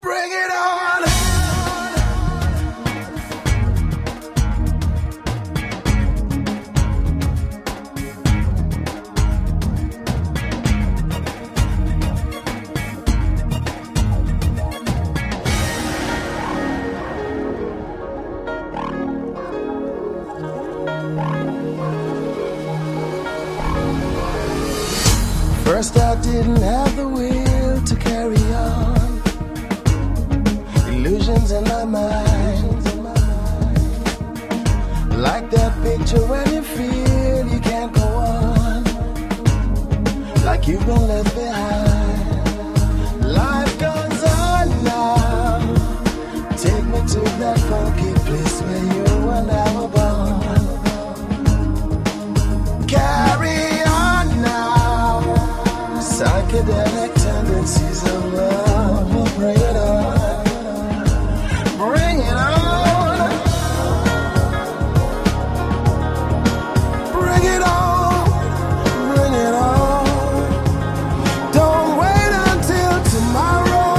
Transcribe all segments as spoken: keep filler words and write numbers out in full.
Bring it on. First I didn't have the will to carry on. Illusions in my mind, like that picture when you feel you can't go on, like you've been left behind. Life goes on now. Take me to that funky place where you and I were born. Carry on now. Psychedelic tendencies of love will bring it on. Bring it on. Bring it on. Bring it on. Don't wait until tomorrow.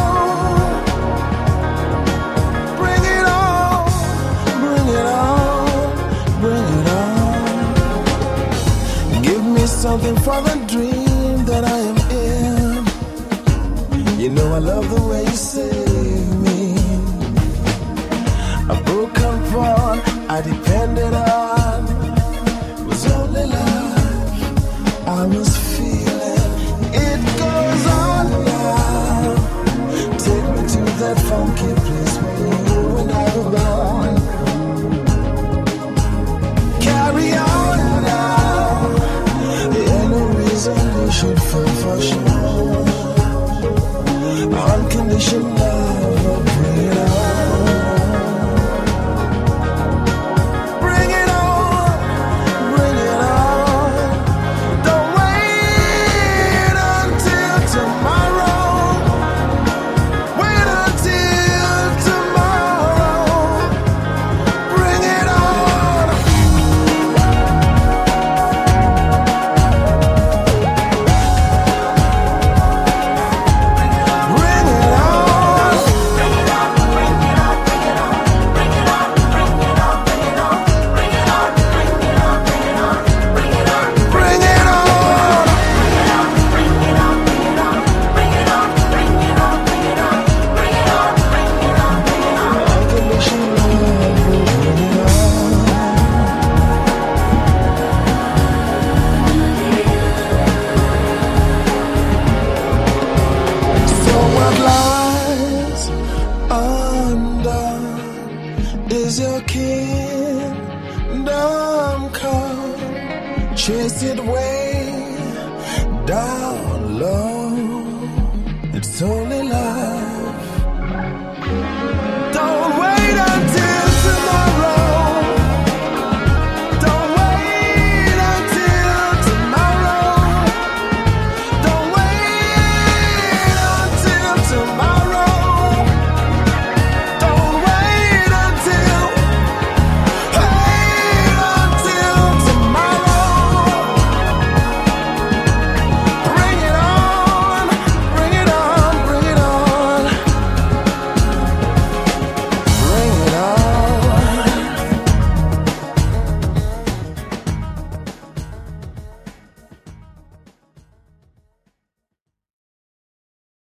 Bring it on. Bring it on. Bring it on. Give me something for the dream that I am in. You know I love the way you save me. A broken pawn I depended on was only life I was feeling. It goes on now. Take me to that funky place where you and I were born. Carry on now. There ain't no reason you should feel for sure. Unconditional love will bring it on. Bring it on, bring it on. Don't wait until tomorrow. Wait until tomorrow. Bring it on. Bring it on. Bring it on. Unconditional love will bring it on. So what lies undone is your kingdom come. Chase it way down low. It's only love.